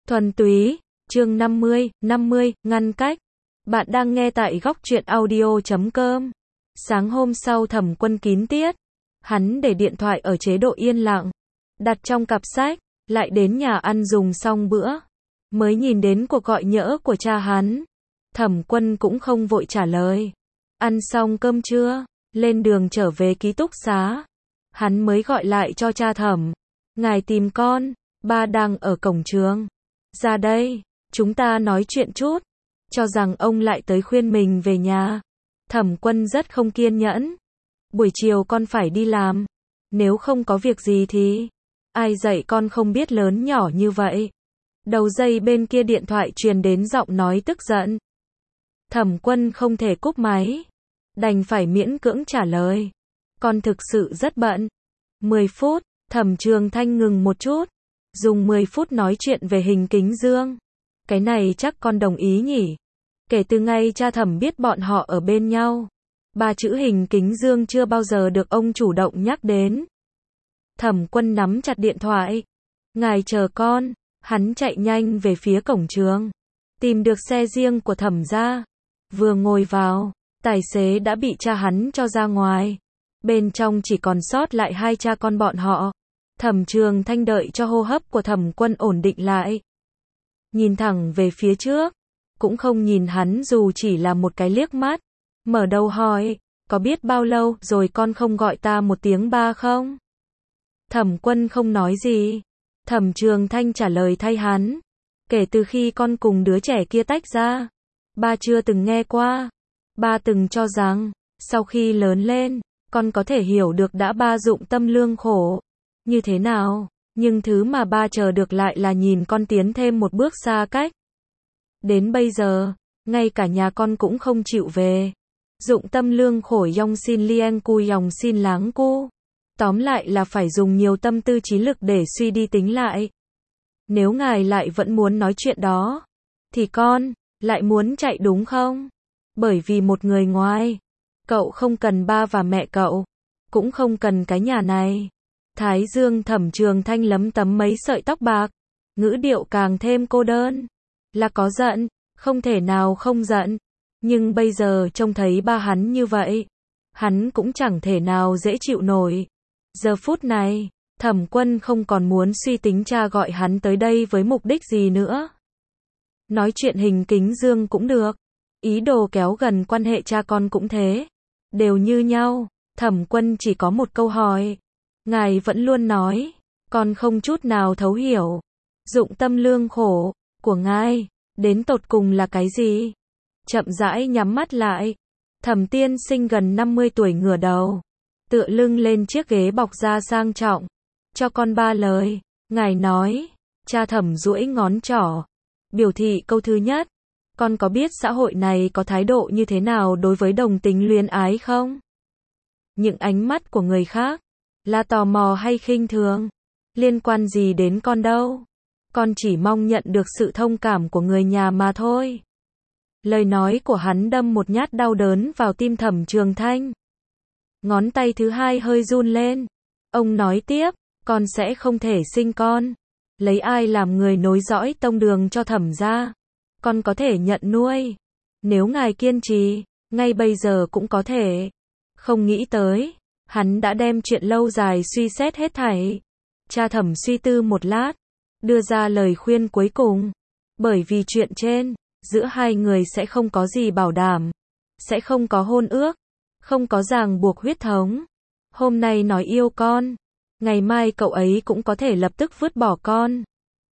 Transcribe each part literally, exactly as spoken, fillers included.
Thuần túy, chương năm mươi, năm mươi, ngăn cách. Bạn đang nghe tại góc truyện audio chấm com. Sáng hôm sau Thẩm Quân kín tiết, hắn để điện thoại ở chế độ yên lặng, đặt trong cặp sách, lại đến nhà ăn dùng xong bữa, mới nhìn đến cuộc gọi nhỡ của cha hắn. Thẩm Quân cũng không vội trả lời. Ăn xong cơm trưa, lên đường trở về ký túc xá, hắn mới gọi lại cho cha Thẩm. Ngài tìm con, ba đang ở cổng trường. Ra đây, chúng ta nói chuyện chút. Cho rằng ông lại tới khuyên mình về nhà. Thẩm Quân rất không kiên nhẫn. Buổi chiều con phải đi làm. Nếu không có việc gì thì ai dạy con không biết lớn nhỏ như vậy. Đầu dây bên kia điện thoại truyền đến giọng nói tức giận. Thẩm Quân không thể cúp máy, đành phải miễn cưỡng trả lời. Con thực sự rất bận. mười phút, Thẩm Trường Thanh ngừng một chút. Dùng mười phút nói chuyện về Hình Kính Dương. Cái này chắc con đồng ý nhỉ? Kể từ ngày cha Thẩm biết bọn họ ở bên nhau, ba chữ Hình Kính Dương chưa bao giờ được ông chủ động nhắc đến. Thẩm Quân nắm chặt điện thoại. Ngài chờ con. Hắn chạy nhanh về phía cổng trường, tìm được xe riêng của Thẩm gia. Vừa ngồi vào, tài xế đã bị cha hắn cho ra ngoài. Bên trong chỉ còn sót lại hai cha con bọn họ. Thẩm Trường Thanh đợi cho hô hấp của Thẩm Quân ổn định lại, nhìn thẳng về phía trước, cũng không nhìn hắn dù chỉ là một cái liếc mắt. Mở đầu hỏi, có biết bao lâu rồi con không gọi ta một tiếng ba không? Thẩm Quân không nói gì. Thẩm Trường Thanh trả lời thay hắn. Kể từ khi con cùng đứa trẻ kia tách ra, ba chưa từng nghe qua. Ba từng cho rằng, sau khi lớn lên, con có thể hiểu được đã ba dụng tâm lương khổ như thế nào, nhưng thứ mà ba chờ được lại là nhìn con tiến thêm một bước xa cách. Đến bây giờ, ngay cả nhà con cũng không chịu về. Dụng tâm lương khổ yong xin lieng cu yong xin láng cu. Tóm lại là phải dùng nhiều tâm tư trí lực để suy đi tính lại. Nếu ngài lại vẫn muốn nói chuyện đó, thì con lại muốn chạy đúng không? Bởi vì một người ngoài, cậu không cần ba và mẹ cậu, cũng không cần cái nhà này. Thái dương Thẩm Trường Thanh lấm tấm mấy sợi tóc bạc, ngữ điệu càng thêm cô đơn. Là có giận, không thể nào không giận, nhưng bây giờ trông thấy ba hắn như vậy, hắn cũng chẳng thể nào dễ chịu nổi. Giờ phút này, Thẩm Quân không còn muốn suy tính cha gọi hắn tới đây với mục đích gì nữa. Nói chuyện Hình Kính Dương cũng được, ý đồ kéo gần quan hệ cha con cũng thế, đều như nhau. Thẩm Quân chỉ có một câu hỏi. Ngài vẫn luôn nói, con không chút nào thấu hiểu. Dụng tâm lương khổ của ngài đến tột cùng là cái gì? Chậm rãi nhắm mắt lại. Thẩm Tiên Sinh gần năm mươi tuổi ngửa đầu, tựa lưng lên chiếc ghế bọc da sang trọng. Cho con ba lời. Ngài nói. Cha Thẩm duỗi ngón trỏ, biểu thị câu thứ nhất. Con có biết xã hội này có thái độ như thế nào đối với đồng tính luyến ái không? Những ánh mắt của người khác là tò mò hay khinh thường, liên quan gì đến con đâu. Con chỉ mong nhận được sự thông cảm của người nhà mà thôi. Lời nói của hắn đâm một nhát đau đớn vào tim Thẩm Trường Thanh. Ngón tay thứ hai hơi run lên. Ông nói tiếp, con sẽ không thể sinh con. Lấy ai làm người nối dõi tông đường cho Thẩm gia? Con có thể nhận nuôi. Nếu ngài kiên trì, ngay bây giờ cũng có thể. Không nghĩ tới, hắn đã đem chuyện lâu dài suy xét hết thảy. Cha Thẩm suy tư một lát, đưa ra lời khuyên cuối cùng. Bởi vì chuyện trên, giữa hai người sẽ không có gì bảo đảm, sẽ không có hôn ước, không có ràng buộc huyết thống. Hôm nay nói yêu con, ngày mai cậu ấy cũng có thể lập tức vứt bỏ con.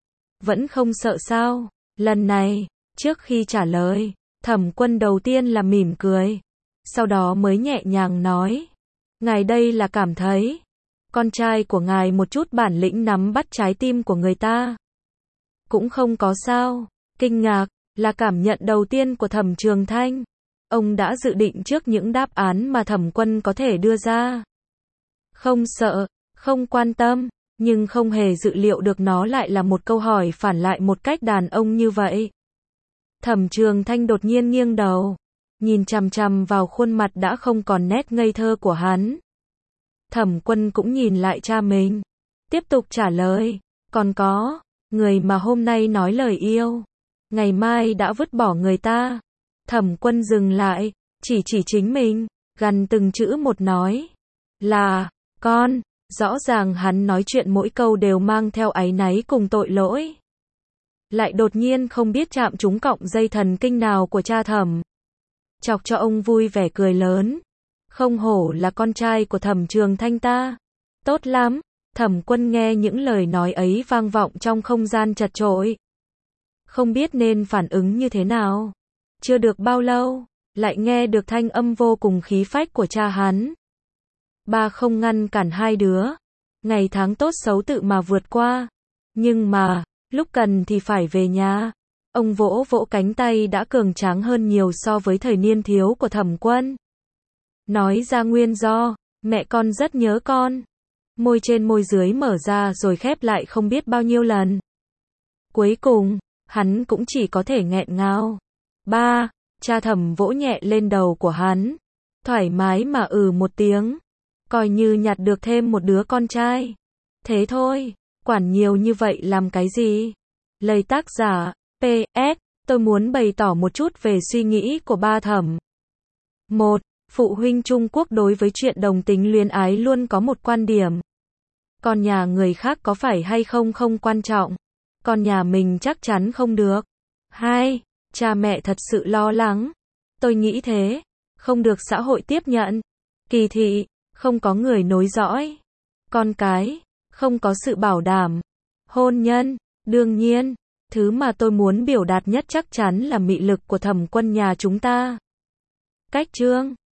Vẫn không sợ sao? Lần này, trước khi trả lời, Thẩm Quân đầu tiên là mỉm cười, sau đó mới nhẹ nhàng nói. Ngài đây là cảm thấy con trai của ngài một chút bản lĩnh nắm bắt trái tim của người ta. Cũng không có sao. Kinh ngạc là cảm nhận đầu tiên của Thẩm Trường Thanh. Ông đã dự định trước những đáp án mà Thẩm Quân có thể đưa ra. Không sợ, không quan tâm, nhưng không hề dự liệu được nó lại là một câu hỏi phản lại một cách đàn ông như vậy. Thẩm Trường Thanh đột nhiên nghiêng đầu, nhìn chằm chằm vào khuôn mặt đã không còn nét ngây thơ của hắn. Thẩm Quân cũng nhìn lại cha mình, tiếp tục trả lời. Còn có, Người mà hôm nay nói lời yêu, ngày mai đã vứt bỏ người ta. Thẩm Quân dừng lại, chỉ chỉ chính mình, gằn từng chữ một nói. Là, con, rõ ràng hắn nói chuyện mỗi câu đều mang theo áy náy cùng tội lỗi. Lại đột nhiên không biết chạm trúng cọng dây thần kinh nào của cha Thẩm. Chọc cho ông vui vẻ cười lớn. Không hổ là con trai của Thẩm Trường Thanh ta. Tốt lắm. Thẩm Quân nghe những lời nói ấy vang vọng trong không gian chật chội. Không biết nên phản ứng như thế nào. Chưa được bao lâu, lại nghe được thanh âm vô cùng khí phách của cha hắn. Ba không ngăn cản hai đứa. Ngày tháng tốt xấu tự mà vượt qua. Nhưng mà, lúc cần thì phải về nhà. Ông vỗ vỗ cánh tay đã cường tráng hơn nhiều so với thời niên thiếu của Thẩm Quân. Nói ra nguyên do, mẹ con rất nhớ con. Môi trên môi dưới mở ra rồi khép lại không biết bao nhiêu lần. Cuối cùng, hắn cũng chỉ có thể nghẹn ngào. Ba, cha Thẩm vỗ nhẹ lên đầu của hắn. Thoải mái mà ừ một tiếng. Coi như nhặt được thêm một đứa con trai. Thế thôi, quản nhiều như vậy làm cái gì? Lời tác giả, pê ét, tôi muốn bày tỏ một chút về suy nghĩ của ba Thẩm. Một, phụ huynh Trung Quốc đối với chuyện đồng tính luyến ái luôn có một quan điểm. Con nhà người khác có phải hay không không quan trọng. Con nhà mình chắc chắn không được. Hai, cha mẹ thật sự lo lắng. Tôi nghĩ thế. Không được xã hội tiếp nhận. Kỳ thị, không có người nối dõi. Con cái, không có sự bảo đảm. Hôn nhân, đương nhiên. Thứ mà tôi muốn biểu đạt nhất chắc chắn là mị lực của Thẩm Quân nhà chúng ta. Cách chương